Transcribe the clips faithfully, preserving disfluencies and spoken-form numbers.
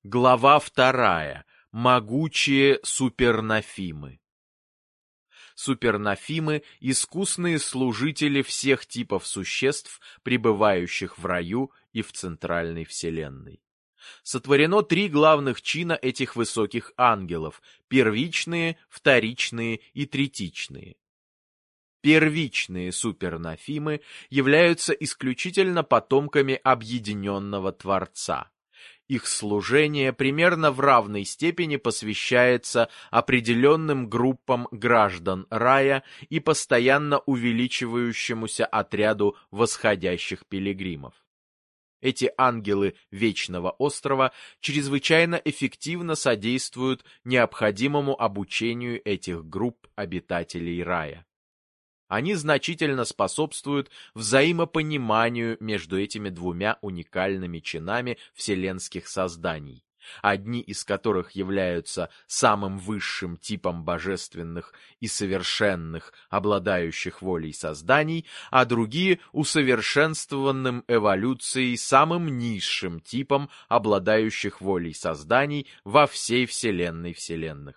Глава вторая. Могучие супернофимы. Супернофимы – искусные служители всех типов существ, пребывающих в раю и в центральной вселенной. Сотворено три главных чина этих высоких ангелов – первичные, вторичные и третичные. Первичные супернофимы являются исключительно потомками объединенного Творца. Их служение примерно в равной степени посвящается определенным группам граждан рая и постоянно увеличивающемуся отряду восходящих пилигримов. Эти ангелы Вечного Острова чрезвычайно эффективно содействуют необходимому обучению этих групп обитателей рая. Они значительно способствуют взаимопониманию между этими двумя уникальными чинами вселенских созданий, одни из которых являются самым высшим типом божественных и совершенных, обладающих волей созданий, а другие — усовершенствованным эволюцией самым низшим типом, обладающих волей созданий во всей вселенной вселенных.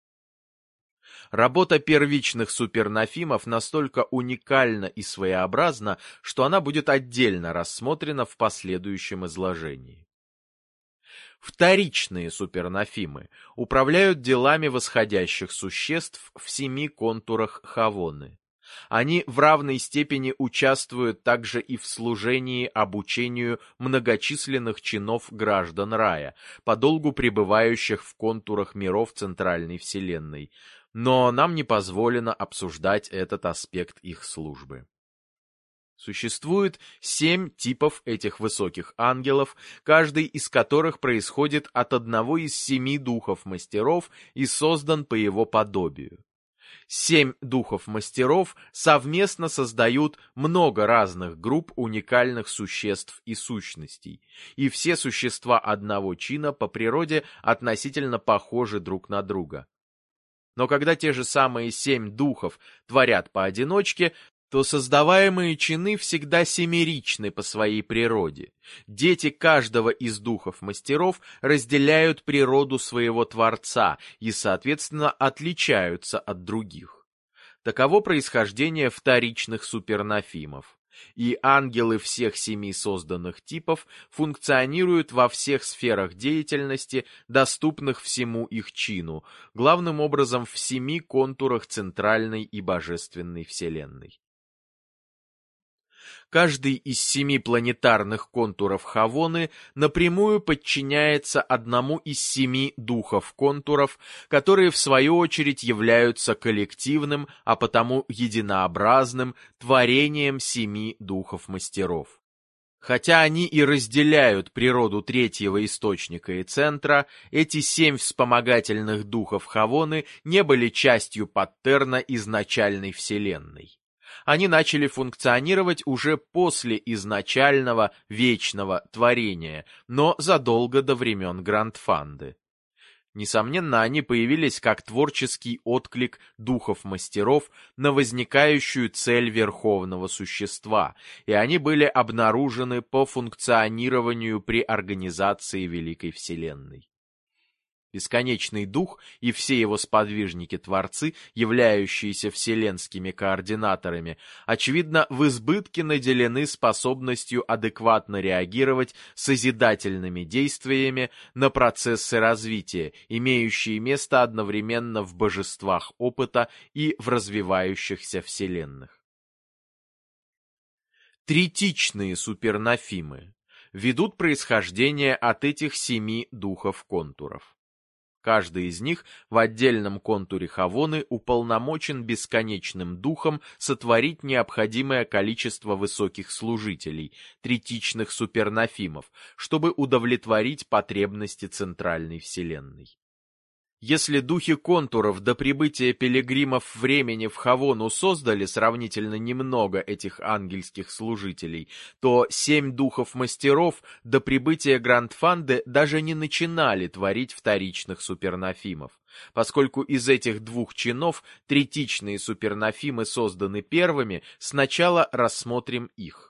Работа первичных супернофимов настолько уникальна и своеобразна, что она будет отдельно рассмотрена в последующем изложении. Вторичные супернофимы управляют делами восходящих существ в семи контурах Хавоны. Они в равной степени участвуют также и в служении обучению многочисленных чинов граждан рая, подолгу пребывающих в контурах миров Центральной Вселенной, но нам не позволено обсуждать этот аспект их службы. Существует семь типов этих высоких ангелов, каждый из которых происходит от одного из семи духов-мастеров и создан по его подобию. Семь духов-мастеров совместно создают много разных групп уникальных существ и сущностей, и все существа одного чина по природе относительно похожи друг на друга. Но когда те же самые семь духов творят поодиночке, то создаваемые чины всегда семеричны по своей природе. Дети каждого из духов-мастеров разделяют природу своего Творца и, соответственно, отличаются от других. Таково происхождение вторичных супернофимов. И ангелы всех семи созданных типов функционируют во всех сферах деятельности, доступных всему их чину, главным образом в семи контурах центральной и божественной вселенной. Каждый из семи планетарных контуров Хавоны напрямую подчиняется одному из семи духов-контуров, которые в свою очередь являются коллективным, а потому единообразным творением семи духов-мастеров. Хотя они и разделяют природу третьего источника и центра, эти семь вспомогательных духов Хавоны не были частью паттерна изначальной вселенной. Они начали функционировать уже после изначального вечного творения, но задолго до времен Грандфанды. Несомненно, они появились как творческий отклик духов-мастеров на возникающую цель Верховного Существа, и они были обнаружены по функционированию при организации Великой Вселенной. Бесконечный дух и все его сподвижники-творцы, являющиеся вселенскими координаторами, очевидно, в избытке наделены способностью адекватно реагировать созидательными действиями на процессы развития, имеющие место одновременно в божествах опыта и в развивающихся вселенных. Третичные супернофимы ведут происхождение от этих семи духов-контуров. Каждый из них в отдельном контуре Хавоны уполномочен бесконечным духом сотворить необходимое количество высоких служителей, третичных супернофимов, чтобы удовлетворить потребности центральной вселенной. Если духи контуров до прибытия пилигримов времени в Хавону создали сравнительно немного этих ангельских служителей, то семь духов-мастеров до прибытия Грандфанды даже не начинали творить вторичных супернофимов, поскольку из этих двух чинов третичные супернофимы созданы первыми, сначала рассмотрим их.